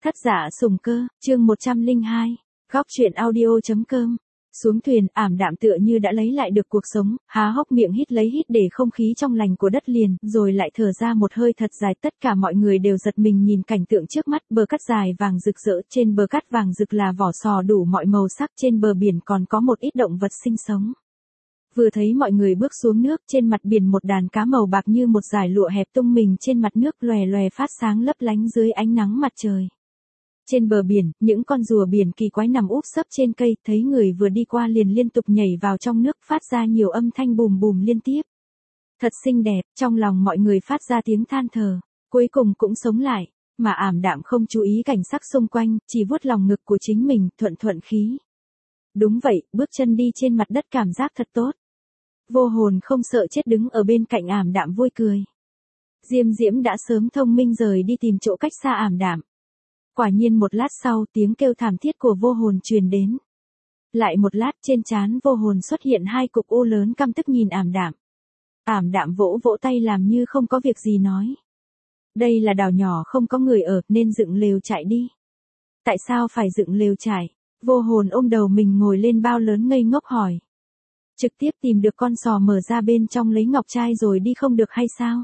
Thất giả sùng cơ, chương 102, góc truyện audio.com. Xuống thuyền, ảm đạm tựa như đã lấy lại được cuộc sống, há hốc miệng hít lấy hít để không khí trong lành của đất liền, rồi lại thở ra một hơi thật dài. Tất cả mọi người đều giật mình nhìn cảnh tượng trước mắt, bờ cát dài vàng rực rỡ, trên bờ cát vàng rực là vỏ sò đủ mọi màu sắc, trên bờ biển còn có một ít động vật sinh sống. Vừa thấy mọi người bước xuống nước, trên mặt biển một đàn cá màu bạc như một dải lụa hẹp tung mình trên mặt nước, lòe lòe phát sáng lấp lánh dưới ánh nắng mặt trời. Trên bờ biển, những con rùa biển kỳ quái nằm úp sấp trên cây, thấy người vừa đi qua liền liên tục nhảy vào trong nước, phát ra nhiều âm thanh bùm bùm liên tiếp. Thật xinh đẹp, trong lòng mọi người phát ra tiếng than thở, cuối cùng cũng sống lại, mà ảm đạm không chú ý cảnh sắc xung quanh, chỉ vuốt lòng ngực của chính mình, thuận thuận khí. Đúng vậy, bước chân đi trên mặt đất cảm giác thật tốt. Vô hồn không sợ chết đứng ở bên cạnh ảm đạm vui cười. Diêm Diễm đã sớm thông minh rời đi tìm chỗ cách xa ảm đạm. Quả nhiên một lát sau, tiếng kêu thảm thiết của vô hồn truyền đến. Lại một lát, trên trán vô hồn xuất hiện hai cục u lớn, căm tức nhìn ảm đạm. Ảm đạm vỗ vỗ tay làm như không có việc gì nói. Đây là đảo nhỏ không có người ở, nên dựng lều trại đi. Tại sao phải dựng lều trại? Vô hồn ôm đầu mình ngồi lên bao lớn ngây ngốc hỏi. Trực tiếp tìm được con sò mở ra bên trong lấy ngọc trai rồi đi không được hay sao?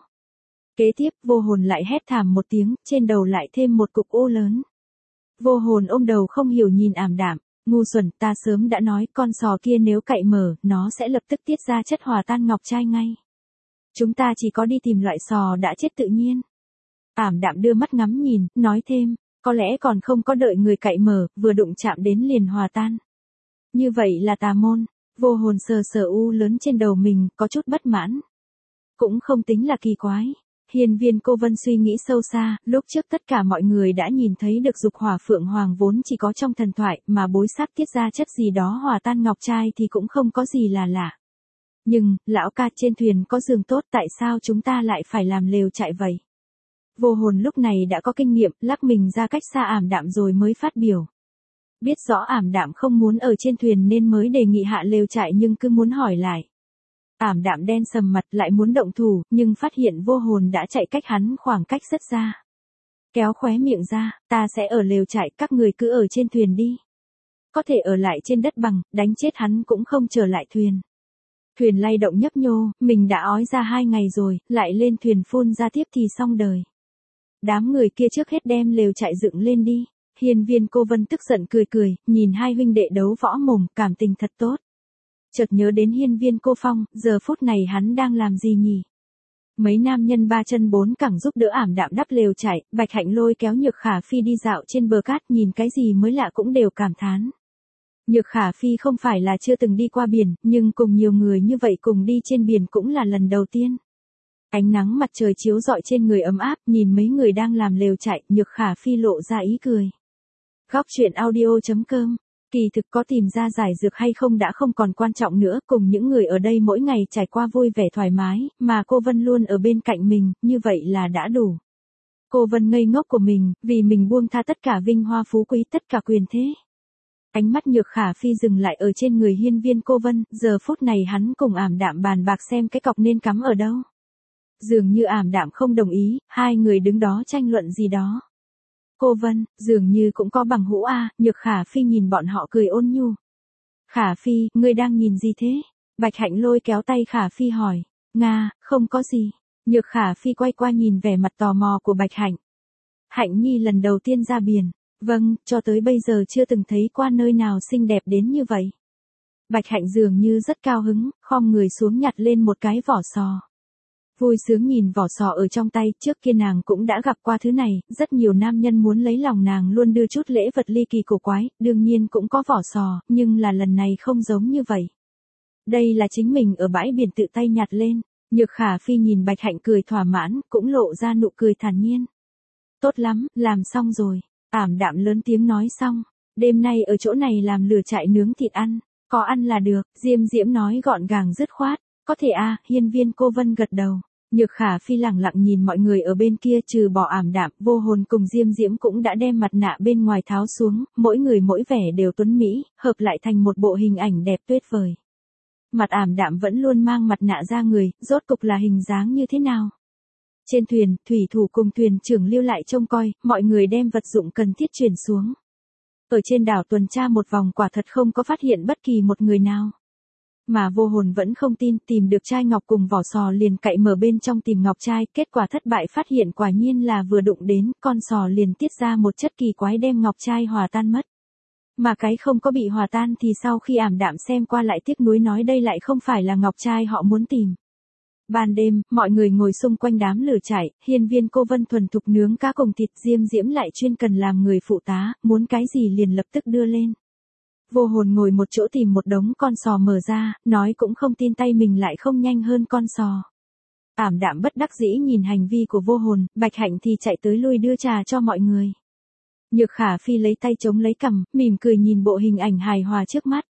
Kế tiếp, vô hồn lại hét thảm một tiếng, trên đầu lại thêm một cục u lớn. Vô hồn ôm đầu không hiểu nhìn ảm đạm, ngu xuẩn, ta sớm đã nói, con sò kia nếu cậy mở, nó sẽ lập tức tiết ra chất hòa tan ngọc trai ngay. Chúng ta chỉ có đi tìm loại sò đã chết tự nhiên. Ảm đạm đưa mắt ngắm nhìn, nói thêm, có lẽ còn không có đợi người cậy mở, vừa đụng chạm đến liền hòa tan. Như vậy là tà môn. Vô hồn sờ sờ u lớn trên đầu mình, có chút bất mãn. Cũng không tính là kỳ quái. Hiên Viên Cô Vân suy nghĩ sâu xa, lúc trước tất cả mọi người đã nhìn thấy được dục hỏa phượng hoàng vốn chỉ có trong thần thoại, mà bối xác tiết ra chất gì đó hòa tan ngọc trai thì cũng không có gì là lạ. Nhưng, lão ca, trên thuyền có giường tốt, tại sao chúng ta lại phải làm lều trại vậy? Vô hồn lúc này đã có kinh nghiệm, lắc mình ra cách xa ảm đạm rồi mới phát biểu. Biết rõ ảm đạm không muốn ở trên thuyền nên mới đề nghị hạ lều trại nhưng cứ muốn hỏi lại. Ảm đạm đen sầm mặt lại muốn động thủ, nhưng phát hiện vô hồn đã chạy cách hắn khoảng cách rất xa. Kéo khóe miệng ra, ta sẽ ở lều trại, các người cứ ở trên thuyền đi. Có thể ở lại trên đất bằng, đánh chết hắn cũng không trở lại thuyền. Thuyền lay động nhấp nhô, mình đã ói ra 2 ngày rồi, lại lên thuyền phun ra tiếp thì xong đời. Đám người kia trước hết đem lều trại dựng lên đi. Hiên Viên Cô Vân tức giận cười cười, nhìn hai huynh đệ đấu võ mồm, cảm tình thật tốt. Chợt nhớ đến Hiên Viên Cô Phong, giờ phút này hắn đang làm gì nhỉ? Mấy nam nhân 3 chân 4 cẳng giúp đỡ ảm đạm đắp lều trại, Bạch Hạnh lôi kéo Nhược Khả Phi đi dạo trên bờ cát, nhìn cái gì mới lạ cũng đều cảm thán. Nhược Khả Phi không phải là chưa từng đi qua biển, nhưng cùng nhiều người như vậy cùng đi trên biển cũng là lần đầu tiên. Ánh nắng mặt trời chiếu rọi trên người ấm áp, nhìn mấy người đang làm lều trại, Nhược Khả Phi lộ ra ý cười. Góc truyện audio.com. Kỳ thực có tìm ra giải dược hay không đã không còn quan trọng nữa, cùng những người ở đây mỗi ngày trải qua vui vẻ thoải mái, mà cô Vân luôn ở bên cạnh mình, như vậy là đã đủ. Cô Vân ngây ngốc của mình, vì mình buông tha tất cả vinh hoa phú quý, tất cả quyền thế. Ánh mắt Nhược Khả Phi dừng lại ở trên người Hiên Viên Cô Vân, giờ phút này hắn cùng ảm đạm bàn bạc xem cái cọc nên cắm ở đâu. Dường như ảm đạm không đồng ý, hai người đứng đó tranh luận gì đó. Cô Vân, dường như cũng có bằng hữu a. Nhược Khả Phi nhìn bọn họ cười ôn nhu. Khả Phi, ngươi đang nhìn gì thế? Bạch Hạnh lôi kéo tay Khả Phi hỏi. Nga, không có gì. Nhược Khả Phi quay qua nhìn vẻ mặt tò mò của Bạch Hạnh. Hạnh nhi lần đầu tiên ra biển. Vâng, cho tới bây giờ chưa từng thấy qua nơi nào xinh đẹp đến như vậy. Bạch Hạnh dường như rất cao hứng, khom người xuống nhặt lên một cái vỏ sò. Vui sướng nhìn vỏ sò ở trong tay, trước kia nàng cũng đã gặp qua thứ này, rất nhiều nam nhân muốn lấy lòng nàng luôn đưa chút lễ vật ly kỳ cổ quái, đương nhiên cũng có vỏ sò, nhưng là lần này không giống như vậy. Đây là chính mình ở bãi biển tự tay nhặt lên. Nhược Khả Phi nhìn Bạch Hạnh cười thỏa mãn, cũng lộ ra nụ cười thản nhiên. Tốt lắm, làm xong rồi. Ảm đạm lớn tiếng nói xong. Đêm nay ở chỗ này làm lửa trại nướng thịt ăn, có ăn là được. Diêm Diễm nói gọn gàng dứt khoát. Có thể a. Hiên Viên Cô Vân gật đầu. Nhược Khả Phi lẳng lặng nhìn mọi người ở bên kia, trừ bỏ ảm đạm, vô hồn cùng Diêm Diễm cũng đã đem mặt nạ bên ngoài tháo xuống, mỗi người mỗi vẻ đều tuấn mỹ, hợp lại thành một bộ hình ảnh đẹp tuyệt vời. Mặt ảm đạm vẫn luôn mang mặt nạ ra người, rốt cục là hình dáng như thế nào? Trên thuyền, thủy thủ cùng thuyền trưởng lưu lại trông coi, mọi người đem vật dụng cần thiết chuyển xuống. Ở trên đảo tuần tra một vòng quả thật không có phát hiện bất kỳ một người nào. Mà Vô Hồn vẫn không tin, tìm được chai ngọc cùng vỏ sò liền cậy mở bên trong tìm ngọc trai, kết quả thất bại phát hiện quả nhiên là vừa đụng đến, con sò liền tiết ra một chất kỳ quái đem ngọc trai hòa tan mất. Mà cái không có bị hòa tan thì sau khi ảm đạm xem qua lại tiếc nuối nói đây lại không phải là ngọc trai họ muốn tìm. Ban đêm, mọi người ngồi xung quanh đám lửa trại, Hiên Viên Cô Vân thuần thục nướng cá cùng thịt, Diêm Diễm lại chuyên cần làm người phụ tá, muốn cái gì liền lập tức đưa lên. Vô Hồn ngồi một chỗ tìm một đống con sò mở ra, nói cũng không tin tay mình lại không nhanh hơn con sò. Ảm đạm bất đắc dĩ nhìn hành vi của Vô Hồn, Bạch Hạnh thì chạy tới lui đưa trà cho mọi người. Nhược Khả Phi lấy tay chống lấy cằm, mỉm cười nhìn bộ hình ảnh hài hòa trước mắt.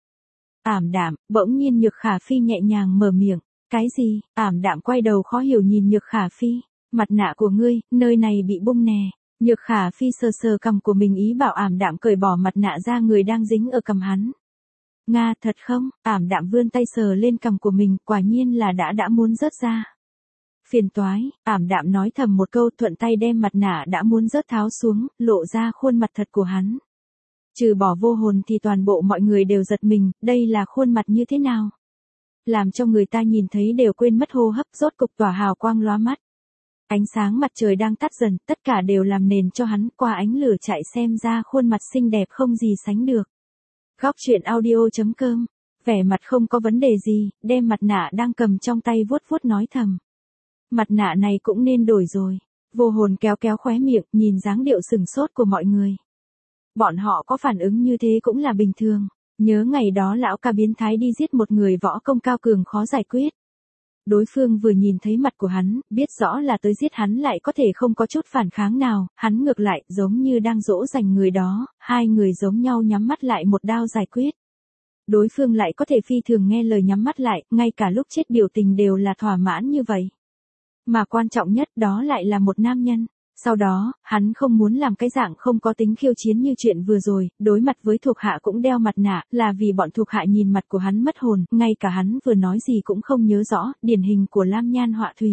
Ảm đạm, bỗng nhiên Nhược Khả Phi nhẹ nhàng mở miệng. Cái gì? Ảm đạm quay đầu khó hiểu nhìn Nhược Khả Phi. Mặt nạ của ngươi, nơi này bị bung nè. Nhược Khả Phi sờ sờ cằm của mình ý bảo ảm đạm cởi bỏ mặt nạ ra người đang dính ở cằm hắn. Nga thật không? Ảm đạm vươn tay sờ lên cằm của mình, quả nhiên là đã muốn rớt ra. Phiền toái, ảm đạm nói thầm một câu thuận tay đem mặt nạ đã muốn rớt tháo xuống, lộ ra khuôn mặt thật của hắn. Trừ bỏ Vô Hồn thì toàn bộ mọi người đều giật mình, đây là khuôn mặt như thế nào? Làm cho người ta nhìn thấy đều quên mất hô hấp, rốt cục tỏa hào quang lóa mắt. Ánh sáng mặt trời đang tắt dần, tất cả đều làm nền cho hắn qua ánh lửa chạy xem ra khuôn mặt xinh đẹp không gì sánh được. Góc truyện audio.com, vẻ mặt không có vấn đề gì, đem mặt nạ đang cầm trong tay vuốt vuốt nói thầm. Mặt nạ này cũng nên đổi rồi. Vô Hồn kéo kéo khóe miệng, nhìn dáng điệu sừng sốt của mọi người. Bọn họ có phản ứng như thế cũng là bình thường. Nhớ ngày đó lão ca biến thái đi giết một người võ công cao cường khó giải quyết. Đối phương vừa nhìn thấy mặt của hắn, biết rõ là tới giết hắn lại có thể không có chút phản kháng nào, hắn ngược lại giống như đang dỗ dành người đó, hai người giống nhau nhắm mắt lại một đao giải quyết. Đối phương lại có thể phi thường nghe lời nhắm mắt lại, ngay cả lúc chết biểu tình đều là thỏa mãn như vậy. Mà quan trọng nhất đó lại là một nam nhân. Sau đó, hắn không muốn làm cái dạng không có tính khiêu chiến như chuyện vừa rồi, đối mặt với thuộc hạ cũng đeo mặt nạ, là vì bọn thuộc hạ nhìn mặt của hắn mất hồn, ngay cả hắn vừa nói gì cũng không nhớ rõ, điển hình của Lam Nhan Họa Thủy.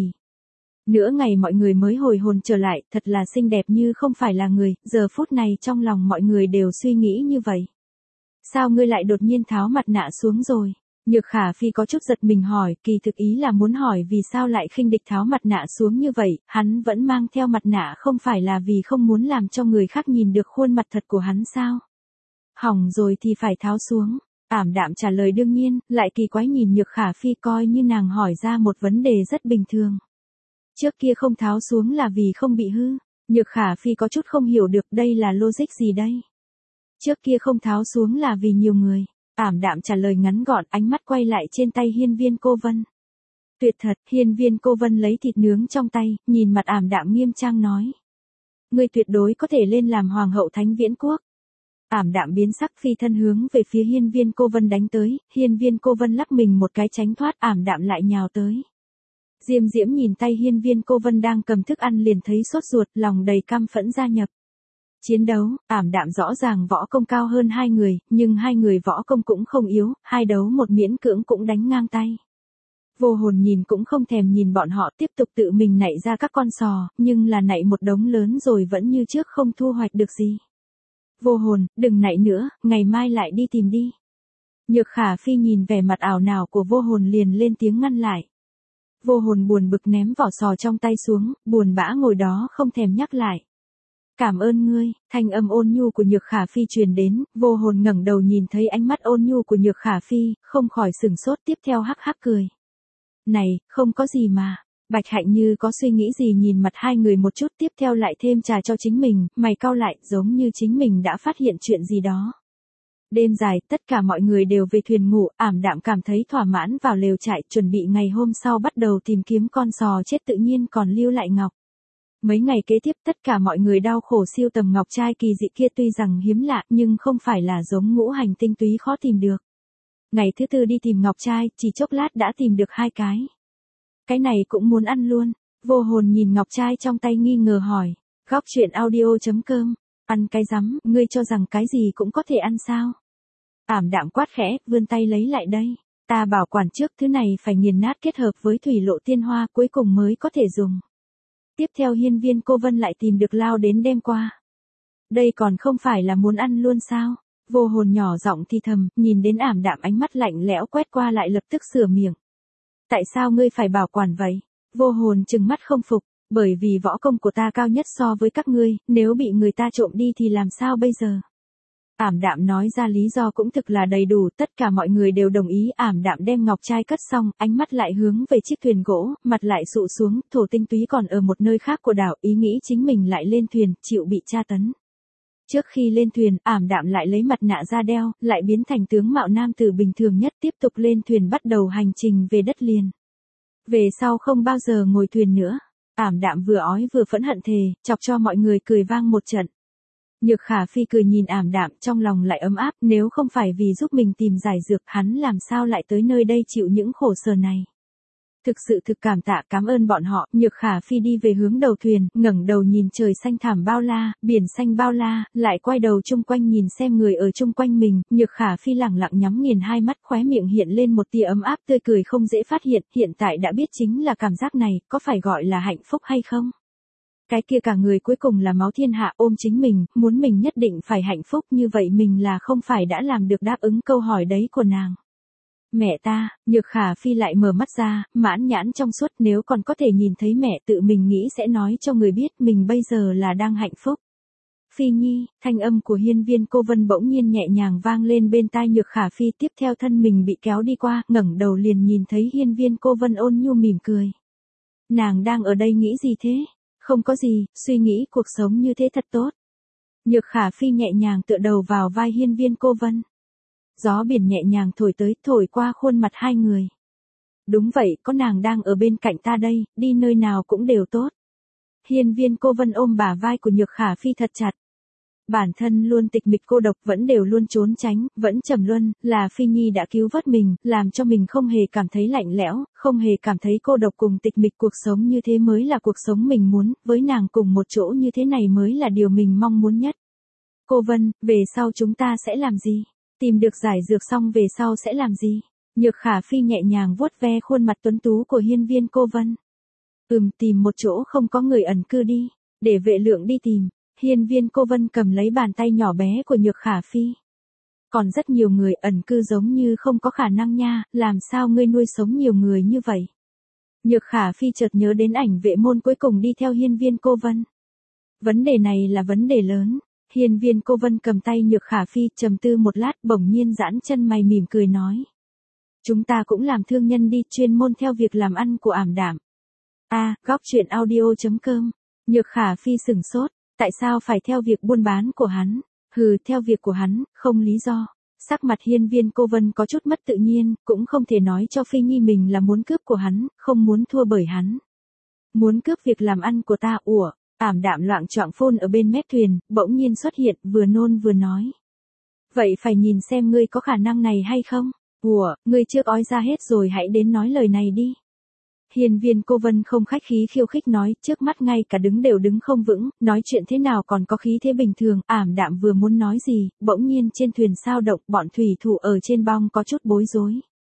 Nửa ngày mọi người mới hồi hồn trở lại, thật là xinh đẹp như không phải là người, giờ phút này trong lòng mọi người đều suy nghĩ như vậy. Sao ngươi lại đột nhiên tháo mặt nạ xuống rồi? Nhược Khả Phi có chút giật mình hỏi, kỳ thực ý là muốn hỏi vì sao lại khinh địch tháo mặt nạ xuống như vậy, hắn vẫn mang theo mặt nạ không phải là vì không muốn làm cho người khác nhìn được khuôn mặt thật của hắn sao? Hỏng rồi thì phải tháo xuống. Ảm đạm trả lời đương nhiên, lại kỳ quái nhìn Nhược Khả Phi coi như nàng hỏi ra một vấn đề rất bình thường. Trước kia không tháo xuống là vì không bị hư. Nhược Khả Phi có chút không hiểu được đây là logic gì đây? Trước kia không tháo xuống là vì nhiều người. Ảm đạm trả lời ngắn gọn, ánh mắt quay lại trên tay Hiên Viên Cô Vân. Tuyệt thật, Hiên Viên Cô Vân lấy thịt nướng trong tay, nhìn mặt ảm đạm nghiêm trang nói. Ngươi tuyệt đối có thể lên làm hoàng hậu Thánh Viễn Quốc. Ảm đạm biến sắc phi thân hướng về phía Hiên Viên Cô Vân đánh tới, Hiên Viên Cô Vân lắc mình một cái tránh thoát, ảm đạm lại nhào tới. Diêm Diễm nhìn tay Hiên Viên Cô Vân đang cầm thức ăn liền thấy sốt ruột, lòng đầy căm phẫn gia nhập. Chiến đấu, ảm đạm rõ ràng võ công cao hơn hai người, nhưng hai người võ công cũng không yếu, hai đấu một miễn cưỡng cũng đánh ngang tay. Vô Hồn nhìn cũng không thèm nhìn bọn họ tiếp tục tự mình nảy ra các con sò, nhưng là nảy một đống lớn rồi vẫn như trước không thu hoạch được gì. Vô Hồn, đừng nảy nữa, ngày mai lại đi tìm đi. Nhược Khả Phi nhìn vẻ mặt ảo não của Vô Hồn liền lên tiếng ngăn lại. Vô Hồn buồn bực ném vỏ sò trong tay xuống, buồn bã ngồi đó không thèm nhắc lại. Cảm ơn ngươi, thanh âm ôn nhu của Nhược Khả Phi truyền đến, Vô Hồn ngẩng đầu nhìn thấy ánh mắt ôn nhu của Nhược Khả Phi, không khỏi sửng sốt tiếp theo hắc hắc cười. Này, không có gì mà. Bạch Hạnh như có suy nghĩ gì nhìn mặt hai người một chút tiếp theo lại thêm trà cho chính mình, mày cau lại giống như chính mình đã phát hiện chuyện gì đó. Đêm dài, tất cả mọi người đều về thuyền ngủ, ảm đạm cảm thấy thỏa mãn vào lều trại, chuẩn bị ngày hôm sau bắt đầu tìm kiếm con sò chết tự nhiên còn lưu lại ngọc. Mấy ngày kế tiếp tất cả mọi người đau khổ siêu tầm ngọc trai kỳ dị kia tuy rằng hiếm lạ nhưng không phải là giống ngũ hành tinh túy khó tìm được. Ngày thứ tư đi tìm ngọc trai, chỉ chốc lát đã tìm được 2 cái. Cái này cũng muốn ăn luôn. Vô Hồn nhìn ngọc trai trong tay nghi ngờ hỏi. Góc truyện audio.com. Ăn cái rắm, ngươi cho rằng cái gì cũng có thể ăn sao? Ảm đạm quát khẽ, vươn tay lấy lại đây. Ta bảo quản trước thứ này phải nghiền nát kết hợp với thủy lộ tiên hoa cuối cùng mới có thể dùng. Tiếp theo Hiên Viên Cô Vân lại tìm được lao đến đêm qua. Đây còn không phải là muốn ăn luôn sao? Vô Hồn nhỏ giọng thì thầm, nhìn đến ảm đạm ánh mắt lạnh lẽo quét qua lại lập tức sửa miệng. Tại sao ngươi phải bảo quản vậy? Vô Hồn trừng mắt không phục, bởi vì võ công của ta cao nhất so với các ngươi, nếu bị người ta trộm đi thì làm sao bây giờ? Ảm đạm nói ra lý do cũng thực là đầy đủ, tất cả mọi người đều đồng ý. Ảm đạm đem ngọc trai cất xong, ánh mắt lại hướng về chiếc thuyền gỗ, mặt lại sụ xuống, Thổ Tinh Túy còn ở một nơi khác của đảo, ý nghĩ chính mình lại lên thuyền, chịu bị tra tấn. Trước khi lên thuyền, ảm đạm lại lấy mặt nạ ra đeo, lại biến thành tướng mạo nam tử bình thường nhất, tiếp tục lên thuyền bắt đầu hành trình về đất liền. Về sau không bao giờ ngồi thuyền nữa. Ảm đạm vừa ói vừa phẫn hận thề, chọc cho mọi người cười vang một trận. Nhược Khả Phi cười nhìn ảm đạm, trong lòng lại ấm áp, nếu không phải vì giúp mình tìm giải dược, hắn làm sao lại tới nơi đây chịu những khổ sở này. Thực sự thực cảm tạ, cảm ơn bọn họ. Nhược Khả Phi đi về hướng đầu thuyền, ngẩng đầu nhìn trời xanh thẳm bao la, biển xanh bao la, lại quay đầu chung quanh nhìn xem người ở chung quanh mình. Nhược Khả Phi lẳng lặng nhắm nghiền hai mắt, khóe miệng hiện lên một tia ấm áp, tươi cười không dễ phát hiện, hiện tại đã biết chính là cảm giác này, có phải gọi là hạnh phúc hay không? Cái kia cả người cuối cùng là máu thiên hạ, ôm chính mình, muốn mình nhất định phải hạnh phúc, như vậy mình là không phải đã làm được đáp ứng câu hỏi đấy của nàng. Mẹ ta, Nhược Khả Phi lại mở mắt ra, mãn nhãn trong suốt, nếu còn có thể nhìn thấy mẹ, tự mình nghĩ sẽ nói cho người biết mình bây giờ là đang hạnh phúc. Phi Nhi, thanh âm của Hiên Viên Cô Vân bỗng nhiên nhẹ nhàng vang lên bên tai Nhược Khả Phi, tiếp theo thân mình bị kéo đi qua, ngẩng đầu liền nhìn thấy Hiên Viên Cô Vân ôn nhu mỉm cười. Nàng đang ở đây nghĩ gì thế? Không có gì, suy nghĩ cuộc sống như thế thật tốt. Nhược Khả Phi nhẹ nhàng tựa đầu vào vai Hiên Viên Cô Vân. Gió biển nhẹ nhàng thổi tới, thổi qua khuôn mặt hai người. Đúng vậy, có nàng đang ở bên cạnh ta đây, đi nơi nào cũng đều tốt. Hiên Viên Cô Vân ôm bả vai của Nhược Khả Phi thật chặt. Bản thân luôn tịch mịch cô độc, vẫn đều luôn trốn tránh, vẫn trầm luân, là Phi Nhi đã cứu vớt mình, làm cho mình không hề cảm thấy lạnh lẽo, không hề cảm thấy cô độc cùng tịch mịch, cuộc sống như thế mới là cuộc sống mình muốn, với nàng cùng một chỗ như thế này mới là điều mình mong muốn nhất. Cô Vân, về sau chúng ta sẽ làm gì? Tìm được giải dược xong về sau sẽ làm gì? Nhược Khả Phi nhẹ nhàng vuốt ve khuôn mặt tuấn tú của Hiên Viên Cô Vân. Tìm một chỗ không có người ẩn cư đi, để vệ lượng đi tìm. Hiên Viên Cô Vân cầm lấy bàn tay nhỏ bé của Nhược Khả Phi. Còn rất nhiều người ẩn cư giống như không có khả năng nha, làm sao ngươi nuôi sống nhiều người như vậy? Nhược Khả Phi chợt nhớ đến ảnh vệ môn cuối cùng đi theo Hiên Viên Cô Vân. Vấn đề này là vấn đề lớn. Hiên Viên Cô Vân cầm tay Nhược Khả Phi, trầm tư một lát, bỗng nhiên giãn chân mày mỉm cười nói. Chúng ta cũng làm thương nhân đi, chuyên môn theo việc làm ăn của ảm đạm. Góc truyện audio.com. Nhược Khả Phi sửng sốt, tại sao phải theo việc buôn bán của hắn? Theo việc của hắn, không lý do. Sắc mặt Hiên Viên Cô Vân có chút mất tự nhiên, cũng không thể nói cho Phi Nhi mình là muốn cướp của hắn, không muốn thua bởi hắn. Muốn cướp việc làm ăn của ta, ảm đạm loạng choạng phôn ở bên mép thuyền, bỗng nhiên xuất hiện, vừa nôn vừa nói. Vậy phải nhìn xem ngươi có khả năng này hay không? Ngươi trước ói ra hết rồi hãy đến nói lời này đi. Hiên Viên Cô Vân không khách khí khiêu khích nói, trước mắt ngay cả đứng đều đứng không vững, nói chuyện thế nào còn có khí thế bình thường. Ảm đạm vừa muốn nói gì, bỗng nhiên trên thuyền sao động, bọn thủy thủ ở trên bong có chút bối rối.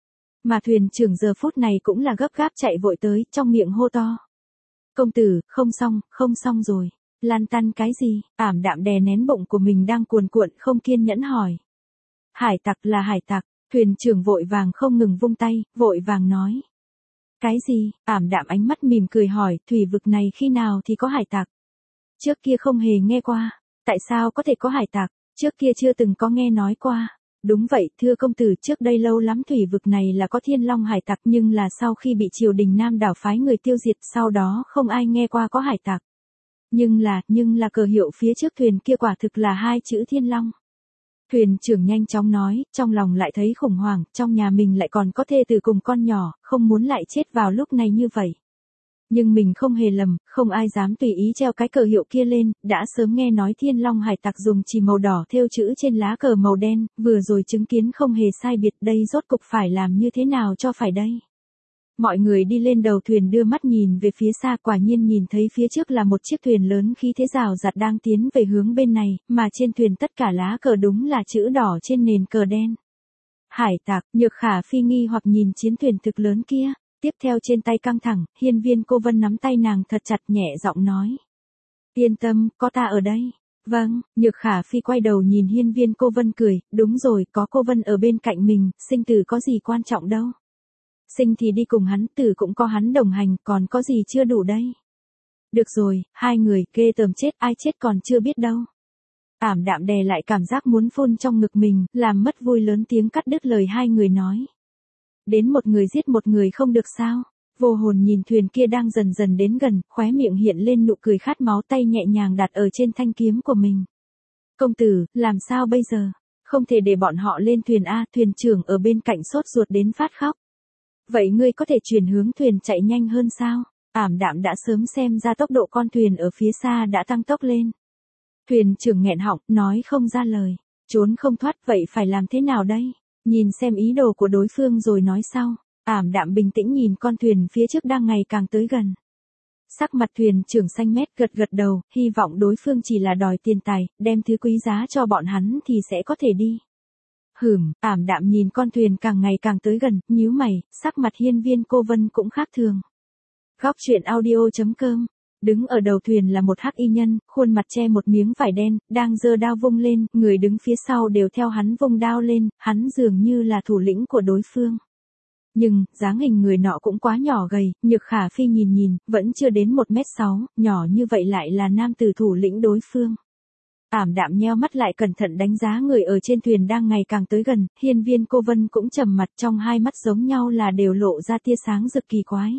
Mà thuyền trưởng giờ phút này cũng là gấp gáp chạy vội tới, trong miệng hô to. Công tử, không xong rồi. Lan tăn cái gì? Ảm đạm đè nén bụng của mình đang cuồn cuộn, không kiên nhẫn hỏi. Hải tặc là hải tặc. Thuyền trưởng vội vàng không ngừng vung tay, vội vàng nói. Cái gì? Ảm đạm ánh mắt mỉm cười hỏi, thủy vực này khi nào thì có hải tặc? Trước kia không hề nghe qua. Tại sao có thể có hải tặc? Trước kia chưa từng có nghe nói qua. Đúng vậy, thưa công tử, trước đây lâu lắm thủy vực này là có thiên long hải tặc, nhưng là sau khi bị triều đình Nam đảo phái người tiêu diệt, sau đó không ai nghe qua có hải tặc. Nhưng là cờ hiệu phía trước thuyền kia quả thực là hai chữ thiên long. Thuyền trưởng nhanh chóng nói, trong lòng lại thấy khủng hoảng, trong nhà mình lại còn có thê tử cùng con nhỏ, không muốn lại chết vào lúc này như vậy. Nhưng mình không hề lầm, không ai dám tùy ý treo cái cờ hiệu kia lên, đã sớm nghe nói thiên long hải tặc dùng chì màu đỏ thêu chữ trên lá cờ màu đen, vừa rồi chứng kiến không hề sai biệt, đây rốt cục phải làm như thế nào cho phải đây. Mọi người đi lên đầu thuyền đưa mắt nhìn về phía xa, quả nhiên nhìn thấy phía trước là một chiếc thuyền lớn khí thế rào rạt đang tiến về hướng bên này, mà trên thuyền tất cả lá cờ đúng là chữ đỏ trên nền cờ đen. Hải tặc, Nhược Khả Phi nghi hoặc nhìn chiến thuyền thực lớn kia. Tiếp theo trên tay căng thẳng, hiên viên cô Vân nắm tay nàng thật chặt nhẹ giọng nói. Yên tâm, có ta ở đây. Vâng, Nhược Khả Phi quay đầu nhìn hiên viên cô Vân cười, đúng rồi, có cô Vân ở bên cạnh mình, sinh tử có gì quan trọng đâu. Sinh thì đi cùng hắn, tử cũng có hắn đồng hành, còn có gì chưa đủ đây. Được rồi, hai người, ghê tởm chết, ai chết còn chưa biết đâu. Ảm đạm đè lại cảm giác muốn phun trong ngực mình, làm mất vui lớn tiếng cắt đứt lời hai người nói. Đến một người giết một người không được sao. Vô hồn nhìn thuyền kia đang dần dần đến gần, khóe miệng hiện lên nụ cười khát máu, tay nhẹ nhàng đặt ở trên thanh kiếm của mình. Công tử, làm sao bây giờ? Không thể để bọn họ lên thuyền a, thuyền trưởng ở bên cạnh sốt ruột đến phát khóc. Vậy ngươi có thể chuyển hướng thuyền chạy nhanh hơn sao? Ảm đạm đã sớm xem ra tốc độ con thuyền ở phía xa đã tăng tốc lên. Thuyền trưởng nghẹn họng, nói không ra lời. Trốn không thoát, vậy phải làm thế nào đây? Nhìn xem ý đồ của đối phương rồi nói sau. Ảm đạm bình tĩnh nhìn con thuyền phía trước đang ngày càng tới gần. Sắc mặt thuyền trưởng xanh mét, gật gật đầu, hy vọng đối phương chỉ là đòi tiền tài, đem thứ quý giá cho bọn hắn thì sẽ có thể đi. Ảm đạm nhìn con thuyền càng ngày càng tới gần, nhíu mày, sắc mặt hiên viên cô Vân cũng khác thường. Góc truyện audio.com. Đứng ở đầu thuyền là một hắc y nhân, khuôn mặt che một miếng vải đen, đang giơ đao vung lên, người đứng phía sau đều theo hắn vung đao lên, hắn dường như là thủ lĩnh của đối phương. Nhưng, dáng hình người nọ cũng quá nhỏ gầy, Nhược Khả Phi nhìn, vẫn chưa đến 1m6, nhỏ như vậy lại là nam tử thủ lĩnh đối phương. Ảm đạm nheo mắt lại cẩn thận đánh giá người ở trên thuyền đang ngày càng tới gần, hiên viên cô Vân cũng trầm mặt, trong hai mắt giống nhau là đều lộ ra tia sáng rực kỳ quái.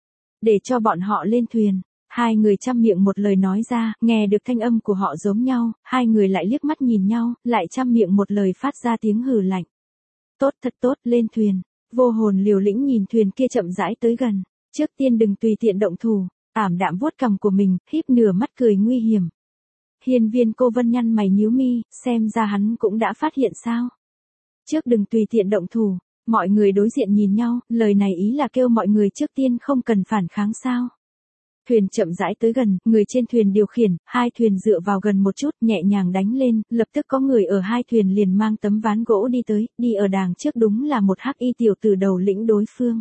Để cho bọn họ lên thuyền. Hai người chăm miệng một lời nói ra, nghe được thanh âm của họ giống nhau, hai người lại liếc mắt nhìn nhau, lại chăm miệng một lời phát ra tiếng hừ lạnh. Tốt, thật tốt, lên thuyền. Vô hồn liều lĩnh nhìn thuyền kia chậm rãi tới gần. Trước tiên đừng tùy tiện động thủ. Ảm đạm vuốt cằm của mình, híp nửa mắt cười nguy hiểm. Hiên viên cô Vân nhăn mày nhíu mi, xem ra hắn cũng đã phát hiện sao. Trước đừng tùy tiện động thủ. Mọi người đối diện nhìn nhau, lời này ý là kêu mọi người trước tiên không cần phản kháng sao. Thuyền chậm rãi tới gần, người trên thuyền điều khiển, hai thuyền dựa vào gần một chút, nhẹ nhàng đánh lên, lập tức có người ở hai thuyền liền mang tấm ván gỗ đi tới, đi ở đàng trước đúng là một hắc y tiểu tử đầu lĩnh đối phương.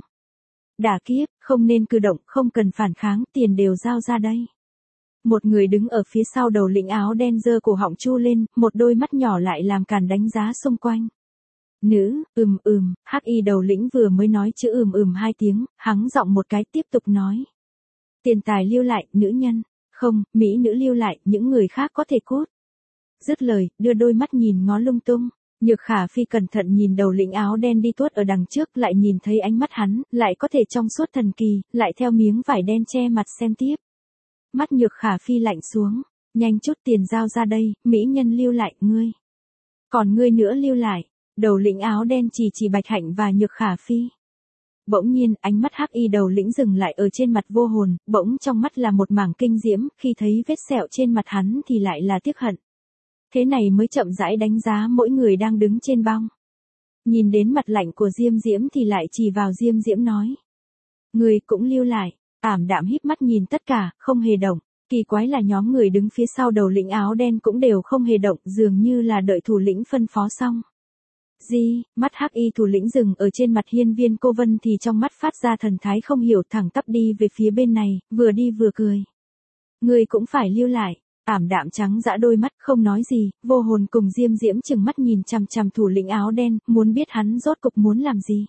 Đả kiếp, không nên cử động, không cần phản kháng, tiền đều giao ra đây. Một người đứng ở phía sau đầu lĩnh áo đen giơ cổ họng chu lên, một đôi mắt nhỏ lại làm càn đánh giá xung quanh. Nữ, hắc y đầu lĩnh vừa mới nói chữ hai tiếng, hắng giọng một cái tiếp tục nói. Tiền tài lưu lại, nữ nhân. Không, mỹ nữ lưu lại, những người khác có thể cút. Dứt lời, đưa đôi mắt nhìn ngó lung tung. Nhược Khả Phi cẩn thận nhìn đầu lĩnh áo đen đi tuốt ở đằng trước, lại nhìn thấy ánh mắt hắn, lại có thể trong suốt thần kỳ, lại theo miếng vải đen che mặt xem tiếp. Mắt Nhược Khả Phi lạnh xuống. Nhanh chút tiền giao ra đây, mỹ nhân lưu lại, ngươi. Còn ngươi nữa lưu lại. Đầu lĩnh áo đen chỉ Bạch Hạnh và Nhược Khả Phi. Bỗng nhiên, ánh mắt hắc y đầu lĩnh dừng lại ở trên mặt vô hồn, bỗng trong mắt là một mảng kinh diễm, khi thấy vết sẹo trên mặt hắn thì lại là tiếc hận. Thế này mới chậm rãi đánh giá mỗi người đang đứng trên bong. Nhìn đến mặt lạnh của Diêm Diễm thì lại chỉ vào Diêm Diễm nói. Người cũng lưu lại, ảm đạm híp mắt nhìn tất cả, không hề động. Kỳ quái là nhóm người đứng phía sau đầu lĩnh áo đen cũng đều không hề động, dường như là đợi thủ lĩnh phân phó xong. Mắt hắc y thủ lĩnh dừng ở trên mặt hiên viên cô Vân thì trong mắt phát ra thần thái không hiểu, thẳng tắp đi về phía bên này, vừa đi vừa cười. Người cũng phải lưu lại. Ảm đạm trắng dã đôi mắt không nói gì, vô hồn cùng Diêm Diễm chừng mắt nhìn chằm chằm thủ lĩnh áo đen, muốn biết hắn rốt cục muốn làm gì.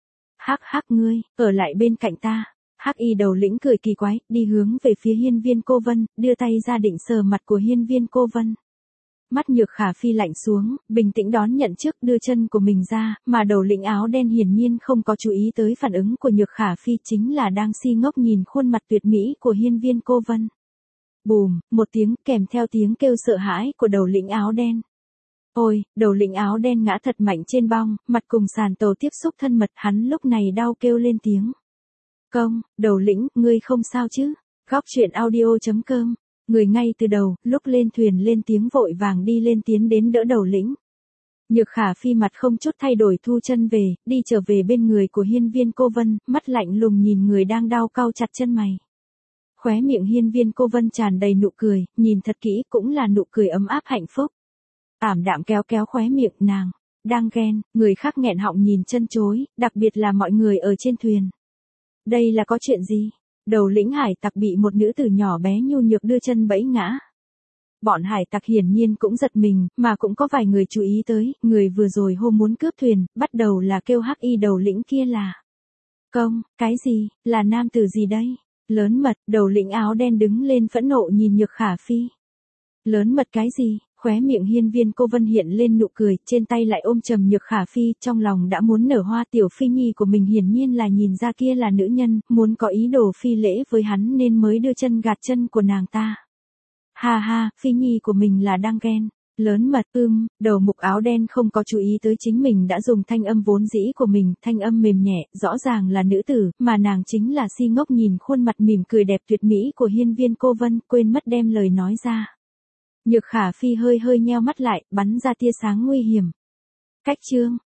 Hắc ngươi, ở lại bên cạnh ta. Hắc y đầu lĩnh cười kỳ quái, đi hướng về phía hiên viên cô Vân, đưa tay ra định sờ mặt của hiên viên cô Vân. Mắt Nhược Khả Phi lạnh xuống, bình tĩnh đón nhận trước, đưa chân của mình ra, mà đầu lĩnh áo đen hiển nhiên không có chú ý tới phản ứng của Nhược Khả Phi, chính là đang si ngốc nhìn khuôn mặt tuyệt mỹ của hiên viên cô Vân. Bùm, một tiếng kèm theo tiếng kêu sợ hãi của đầu lĩnh áo đen. Ôi, đầu lĩnh áo đen ngã thật mạnh trên bong, mặt cùng sàn tàu tiếp xúc thân mật, hắn lúc này đau kêu lên tiếng. Công, đầu lĩnh, ngươi không sao chứ? Góc truyện audio.com. Người ngay từ đầu, lúc lên thuyền lên tiếng vội vàng đi lên tiến đến đỡ đầu lĩnh. Nhược Khả Phi mặt không chút thay đổi thu chân về, đi trở về bên người của hiên viên cô Vân, mắt lạnh lùng nhìn người đang đau cau chặt chân mày. Khóe miệng hiên viên cô Vân tràn đầy nụ cười, nhìn thật kỹ cũng là nụ cười ấm áp hạnh phúc. Ảm đạm kéo khóe miệng nàng, đang ghen, người khác nghẹn họng nhìn chân chối, đặc biệt là mọi người ở trên thuyền. Đây là có chuyện gì? Đầu lĩnh hải tặc bị một nữ tử nhỏ bé nhu nhược đưa chân bẫy ngã. Bọn hải tặc hiển nhiên cũng giật mình, mà cũng có vài người chú ý tới, người vừa rồi hô muốn cướp thuyền, bắt đầu là kêu hắc y đầu lĩnh kia là. Công, cái gì, là nam tử gì đây? Lớn mật, đầu lĩnh áo đen đứng lên phẫn nộ nhìn Nhược Khả Phi. Lớn mật cái gì? Khóe miệng Hiên Viên Cô Vân hiện lên nụ cười, trên tay lại ôm chầm Nhược Khả Phi, trong lòng đã muốn nở hoa. Tiểu Phi Nhi của mình hiển nhiên là nhìn ra kia là nữ nhân, muốn có ý đồ phi lễ với hắn nên mới đưa chân gạt chân của nàng ta. Ha ha, Phi Nhi của mình là đang ghen. Lớn mật, đầu mục áo đen không có chú ý tới chính mình đã dùng thanh âm vốn dĩ của mình, thanh âm mềm nhẹ, rõ ràng là nữ tử, mà nàng chính là si ngốc nhìn khuôn mặt mỉm cười đẹp tuyệt mỹ của Hiên Viên Cô Vân, quên mất đem lời nói ra. Nhược Khả Phi hơi nheo mắt lại, bắn ra tia sáng nguy hiểm. Cách chương